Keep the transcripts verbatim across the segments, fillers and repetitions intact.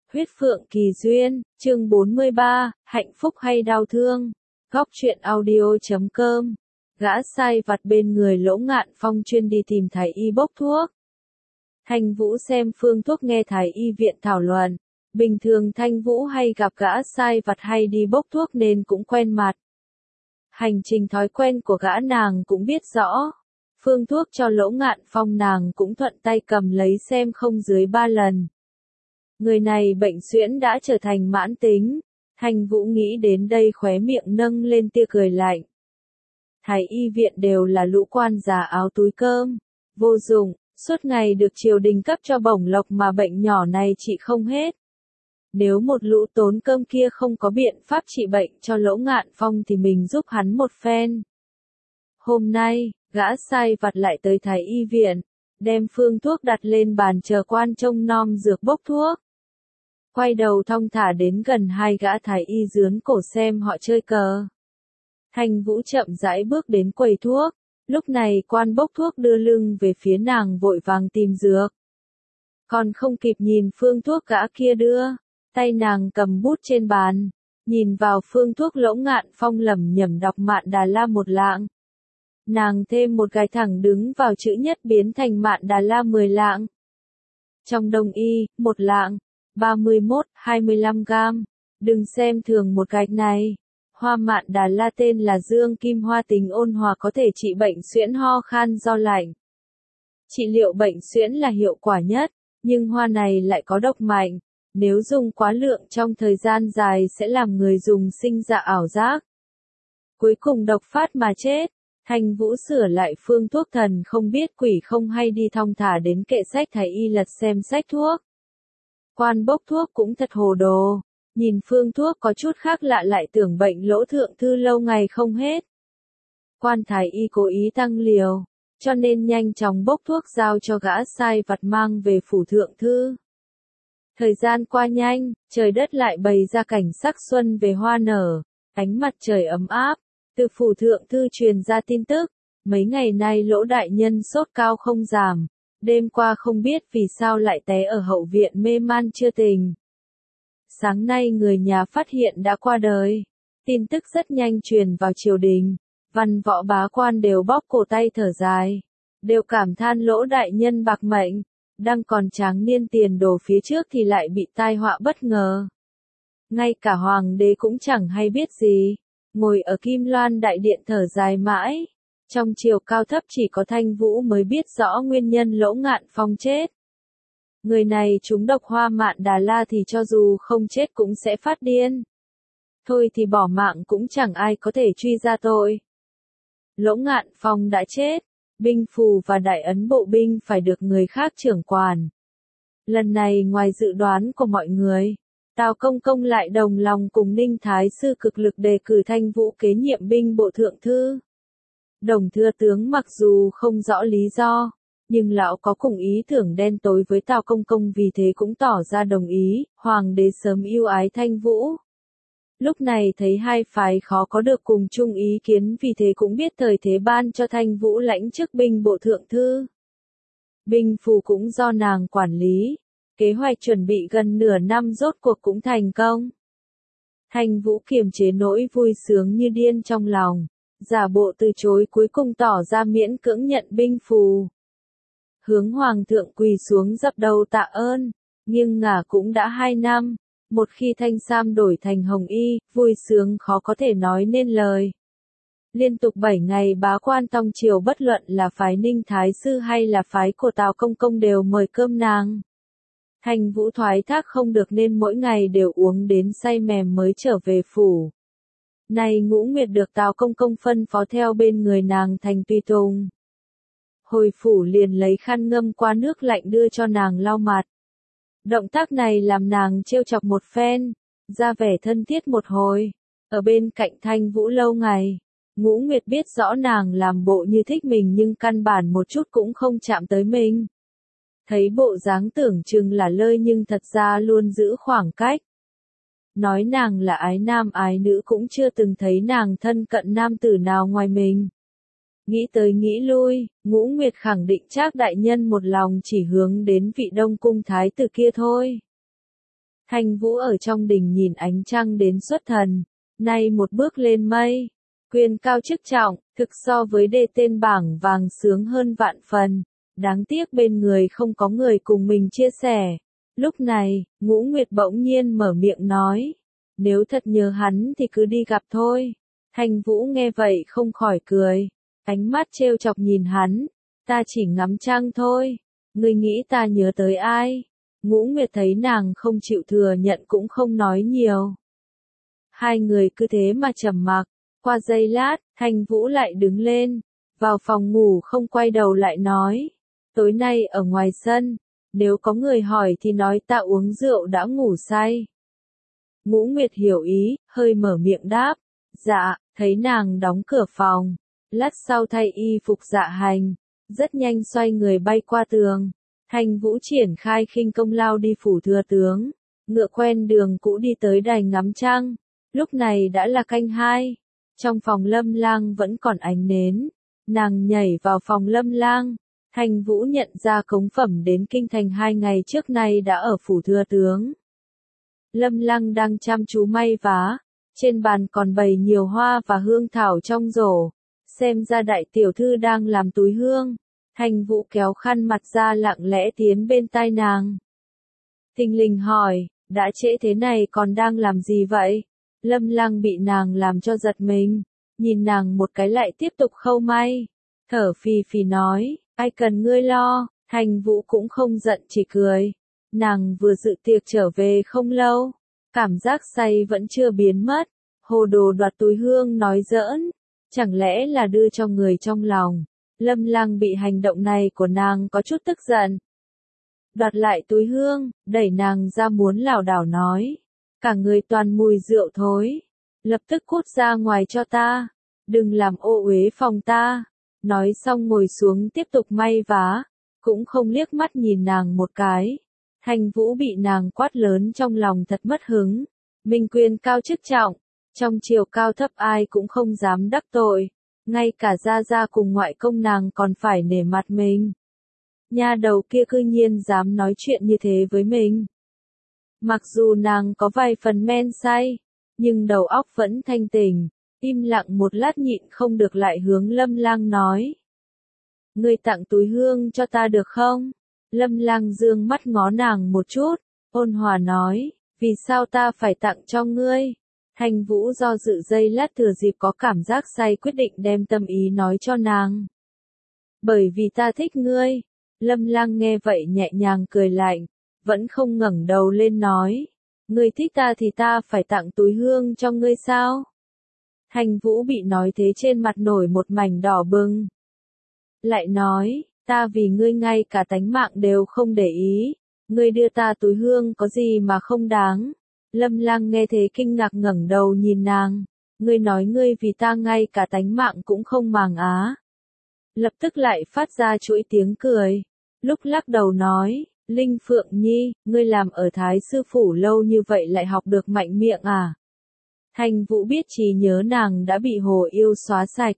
Huyết Phượng Kỳ Duyên, chương bốn mươi ba, hạnh phúc hay đau thương. Góc truyện audio chấm com. Gã sai vặt bên người Lỗ Ngạn Phong chuyên đi tìm thái y bốc thuốc. Thanh Vũ xem phương thuốc nghe thái y viện thảo luận. Bình thường Thanh Vũ hay gặp gã sai vặt hay đi bốc thuốc nên cũng quen mặt. Hành trình thói quen của gã nàng cũng biết rõ. Phương thuốc cho Lỗ Ngạn Phong nàng cũng thuận tay cầm lấy xem không dưới ba lần. Người này bệnh suyễn đã trở thành mãn tính. Thanh Vũ nghĩ đến đây khóe miệng nâng lên tia cười lạnh. Thái y viện đều là lũ quan già áo túi cơm. Vô dụng, suốt ngày được triều đình cấp cho bổng lộc mà bệnh nhỏ này trị không hết. Nếu một lũ tốn cơm kia không có biện pháp trị bệnh cho Lỗ Ngạn Phong thì mình giúp hắn một phen. Hôm nay, gã sai vặt lại tới thái y viện, đem phương thuốc đặt lên bàn chờ quan trông nom dược bốc thuốc. Quay đầu thong thả đến gần hai gã thái y dướn cổ xem họ chơi cờ. Thanh Vũ chậm rãi bước đến quầy thuốc, lúc này quan bốc thuốc đưa lưng về phía nàng vội vàng tìm dược. Còn không kịp nhìn phương thuốc gã kia đưa, tay nàng cầm bút trên bàn, nhìn vào phương thuốc Lỗ Ngạn Phong lẩm nhẩm đọc Mạn Đà La một lạng. Nàng thêm một cái thẳng đứng vào chữ nhất biến thành Mạn Đà La mười lạng. Trong đông y, một lạng, ba mươi mốt, hai mươi lăm gam. Đừng xem thường một gạch này. Hoa Mạn Đà La tên là dương kim hoa tính ôn hòa có thể trị bệnh suyễn ho khan do lạnh. Trị liệu bệnh suyễn là hiệu quả nhất, nhưng hoa này lại có độc mạnh. Nếu dùng quá lượng trong thời gian dài sẽ làm người dùng sinh ra ảo giác. Cuối cùng độc phát mà chết. Thanh Vũ sửa lại phương thuốc thần không biết quỷ không hay đi thong thả đến kệ sách thái y lật xem sách thuốc. Quan bốc thuốc cũng thật hồ đồ, nhìn phương thuốc có chút khác lạ lại tưởng bệnh Lỗ thượng thư lâu ngày không hết. Quan thái y cố ý tăng liều, cho nên nhanh chóng bốc thuốc giao cho gã sai vặt mang về phủ thượng thư. Thời gian qua nhanh, trời đất lại bày ra cảnh sắc xuân về hoa nở, ánh mặt trời ấm áp. Từ phủ thượng thư truyền ra tin tức, mấy ngày nay Lỗ đại nhân sốt cao không giảm, đêm qua không biết vì sao lại té ở hậu viện mê man chưa tỉnh. Sáng nay người nhà phát hiện đã qua đời, tin tức rất nhanh truyền vào triều đình, văn võ bá quan đều bóp cổ tay thở dài, đều cảm than Lỗ đại nhân bạc mệnh, đang còn tráng niên tiền đồ phía trước thì lại bị tai họa bất ngờ. Ngay cả hoàng đế cũng chẳng hay biết gì. Ngồi ở Kim Loan đại điện thở dài mãi, trong triều cao thấp chỉ có Thanh Vũ mới biết rõ nguyên nhân Lỗ Ngạn Phong chết. Người này trúng độc hoa Mạn Đà La thì cho dù không chết cũng sẽ phát điên. Thôi thì bỏ mạng cũng chẳng ai có thể truy ra tội. Lỗ Ngạn Phong đã chết, binh phù và đại ấn bộ binh phải được người khác trưởng quản. Lần này ngoài dự đoán của mọi người, Tào Công Công lại đồng lòng cùng Ninh Thái Sư cực lực đề cử Thanh Vũ kế nhiệm binh bộ thượng thư. Đồng thừa tướng mặc dù không rõ lý do, nhưng lão có cùng ý tưởng đen tối với Tào Công Công vì thế cũng tỏ ra đồng ý, hoàng đế sớm yêu ái Thanh Vũ. Lúc này thấy hai phái khó có được cùng chung ý kiến vì thế cũng biết thời thế ban cho Thanh Vũ lãnh chức binh bộ thượng thư. Binh phù cũng do nàng quản lý. Kế hoạch chuẩn bị gần nửa năm rốt cuộc cũng thành công. Thanh Vũ kiềm chế nỗi vui sướng như điên trong lòng, giả bộ từ chối cuối cùng tỏ ra miễn cưỡng nhận binh phù. Hướng hoàng thượng quỳ xuống dập đầu tạ ơn, nhưng ngả cũng đã hai năm, một khi thanh sam đổi thành hồng y, vui sướng khó có thể nói nên lời. Liên tục bảy ngày bá quan tông triều bất luận là phái Ninh Thái Sư hay là phái của Tào Công Công đều mời cơm nàng. Thanh Vũ thoái thác không được nên mỗi ngày đều uống đến say mềm mới trở về phủ. Này Ngũ Nguyệt được Tào Công Công phân phó theo bên người nàng thành tùy tùng. Hồi phủ liền lấy khăn ngâm qua nước lạnh đưa cho nàng lau mặt. Động tác này làm nàng trêu chọc một phen, ra vẻ thân thiết một hồi. Ở bên cạnh Thanh Vũ lâu ngày, Ngũ Nguyệt biết rõ nàng làm bộ như thích mình nhưng căn bản một chút cũng không chạm tới mình. Thấy bộ dáng tưởng chừng là lơi nhưng thật ra luôn giữ khoảng cách. Nói nàng là ái nam ái nữ cũng chưa từng thấy nàng thân cận nam tử nào ngoài mình. Nghĩ tới nghĩ lui, Ngũ Nguyệt khẳng định Trác đại nhân một lòng chỉ hướng đến vị Đông cung thái tử kia thôi. Thanh Vũ ở trong đình nhìn ánh trăng đến xuất thần, nay một bước lên mây, quyền cao chức trọng, thực so với đề tên bảng vàng sướng hơn vạn phần, đáng tiếc bên người không có người cùng mình chia sẻ. Lúc này, Ngũ Nguyệt bỗng nhiên mở miệng nói, nếu thật nhớ hắn thì cứ đi gặp thôi. Thanh Vũ nghe vậy không khỏi cười, ánh mắt trêu chọc nhìn hắn, ta chỉ ngắm trăng thôi, ngươi nghĩ ta nhớ tới ai? Ngũ Nguyệt thấy nàng không chịu thừa nhận cũng không nói nhiều. Hai người cứ thế mà trầm mặc, qua giây lát, Thanh Vũ lại đứng lên, vào phòng ngủ không quay đầu lại nói, tối nay ở ngoài sân, nếu có người hỏi thì nói ta uống rượu đã ngủ say. Ngũ Nguyệt hiểu ý, hơi mở miệng đáp, dạ, thấy nàng đóng cửa phòng, lát sau thay y phục dạ hành, rất nhanh xoay người bay qua tường. Thanh Vũ triển khai khinh công lao đi phủ thừa tướng, ngựa quen đường cũ đi tới đài ngắm trăng. Lúc này đã là canh hai, trong phòng Lâm Lang vẫn còn ánh nến, nàng nhảy vào phòng Lâm Lang. Thanh Vũ nhận ra cống phẩm đến kinh thành hai ngày trước nay đã ở phủ thừa tướng. Lâm Lang đang chăm chú may vá, trên bàn còn bày nhiều hoa và hương thảo trong rổ, xem ra đại tiểu thư đang làm túi hương. Thanh Vũ kéo khăn mặt ra lặng lẽ tiến bên tai nàng. Thình lình hỏi, đã trễ thế này còn đang làm gì vậy? Lâm Lang bị nàng làm cho giật mình, nhìn nàng một cái lại tiếp tục khâu may, thở phì phì nói, ai cần ngươi lo. Thanh Vũ cũng không giận chỉ cười, nàng vừa dự tiệc trở về không lâu, cảm giác say vẫn chưa biến mất, hồ đồ đoạt túi hương nói giỡn, chẳng lẽ là đưa cho người trong lòng. Lâm Lang bị hành động này của nàng có chút tức giận. Đoạt lại túi hương, đẩy nàng ra muốn lảo đảo nói. Cả người toàn mùi rượu thối. Lập tức cút ra ngoài cho ta. Đừng làm ô uế phòng ta. Nói xong ngồi xuống tiếp tục may vá. Cũng không liếc mắt nhìn nàng một cái. Thanh Vũ bị nàng quát lớn trong lòng thật mất hứng. Minh quyền cao chức trọng. Trong chiều cao thấp ai cũng không dám đắc tội. Ngay cả gia gia cùng ngoại công nàng còn phải nể mặt mình. Nha đầu kia cư nhiên dám nói chuyện như thế với mình. Mặc dù nàng có vài phần men say, nhưng đầu óc vẫn thanh tỉnh, im lặng một lát nhịn không được lại hướng Lâm Lang nói. Ngươi tặng túi hương cho ta được không? Lâm Lang dương mắt ngó nàng một chút, ôn hòa nói, vì sao ta phải tặng cho ngươi? Thanh Vũ do dự giây lát thừa dịp có cảm giác say quyết định đem tâm ý nói cho nàng. Bởi vì ta thích ngươi. Lâm Lang nghe vậy nhẹ nhàng cười lạnh, vẫn không ngẩng đầu lên nói. Ngươi thích ta thì ta phải tặng túi hương cho ngươi sao? Thanh Vũ bị nói thế trên mặt nổi một mảnh đỏ bừng. Lại nói, ta vì ngươi ngay cả tánh mạng đều không để ý. Ngươi đưa ta túi hương có gì mà không đáng? Lâm Lang nghe thế kinh ngạc ngẩng đầu nhìn nàng, ngươi nói ngươi vì ta ngay cả tánh mạng cũng không màng á. Lập tức lại phát ra chuỗi tiếng cười, lúc lắc đầu nói, Linh Phượng Nhi, ngươi làm ở Thái Sư Phủ lâu như vậy lại học được mạnh miệng à? Thanh Vũ biết trí nhớ nàng đã bị hồ yêu xóa sạch.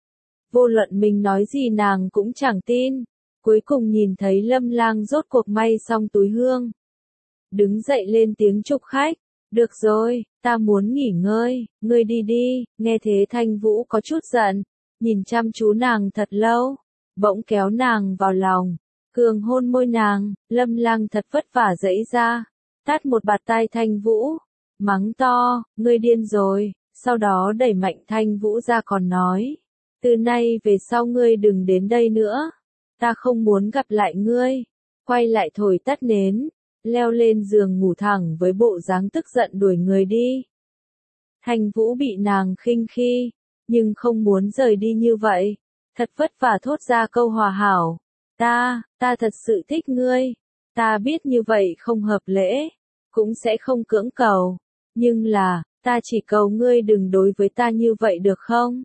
Vô luận mình nói gì nàng cũng chẳng tin, cuối cùng nhìn thấy Lâm Lang rốt cuộc may xong túi hương. Đứng dậy lên tiếng chúc khách, được rồi, ta muốn nghỉ ngơi, ngươi đi đi. Nghe thế Thanh Vũ có chút giận, nhìn chăm chú nàng thật lâu, bỗng kéo nàng vào lòng, cường hôn môi nàng. Lâm Lang thật vất vả giãy ra, tát một bạt tai Thanh Vũ, mắng to, ngươi điên rồi, sau đó đẩy mạnh Thanh Vũ ra còn nói, từ nay về sau ngươi đừng đến đây nữa, ta không muốn gặp lại ngươi. Quay lại thổi tắt nến, leo lên giường ngủ thẳng với bộ dáng tức giận đuổi người đi. Thanh Vũ bị nàng khinh khi, nhưng không muốn rời đi như vậy, thật vất vả thốt ra câu hòa hảo, ta, ta thật sự thích ngươi, ta biết như vậy không hợp lễ, cũng sẽ không cưỡng cầu, nhưng là, ta chỉ cầu ngươi đừng đối với ta như vậy được không?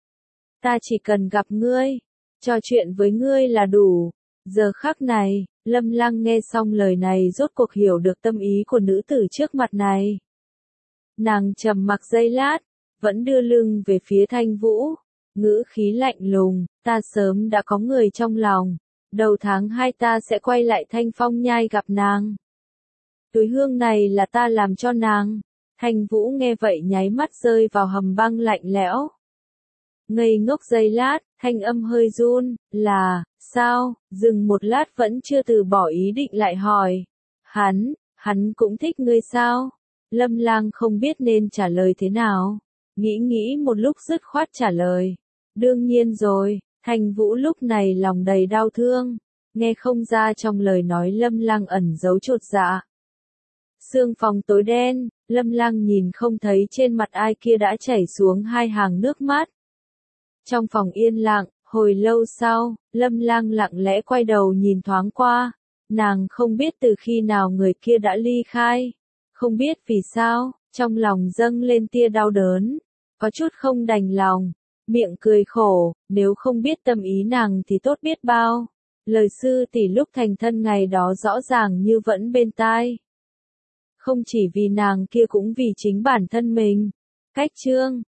Ta chỉ cần gặp ngươi, trò chuyện với ngươi là đủ. Giờ khắc này, Lâm Lang nghe xong lời này rốt cuộc hiểu được tâm ý của nữ tử trước mặt này. Nàng trầm mặc giây lát, vẫn đưa lưng về phía Thanh Vũ, ngữ khí lạnh lùng, ta sớm đã có người trong lòng, đầu tháng hai ta sẽ quay lại Thanh Phong Nhai gặp nàng. túi hương này là ta làm cho nàng. Thanh Vũ nghe vậy nháy mắt rơi vào hầm băng lạnh lẽo. Ngây ngốc giây lát, thanh âm hơi run, là, sao, dừng một lát vẫn chưa từ bỏ ý định lại hỏi. Hắn, hắn cũng thích ngươi sao? Lâm Lang không biết nên trả lời thế nào. Nghĩ nghĩ một lúc dứt khoát trả lời. Đương nhiên rồi, Thanh Vũ lúc này lòng đầy đau thương. Nghe không ra trong lời nói Lâm Lang ẩn giấu chột dạ. Sương phòng tối đen, Lâm Lang nhìn không thấy trên mặt ai kia đã chảy xuống hai hàng nước mắt. Trong phòng yên lặng, hồi lâu sau, Lâm Lang lặng lẽ quay đầu nhìn thoáng qua. Nàng không biết từ khi nào người kia đã ly khai. Không biết vì sao, trong lòng dâng lên tia đau đớn. Có chút không đành lòng. Miệng cười khổ, nếu không biết tâm ý nàng thì tốt biết bao. Lời sư tỷ lúc thành thân ngày đó rõ ràng như vẫn bên tai. Không chỉ vì nàng kia cũng vì chính bản thân mình. Cách chương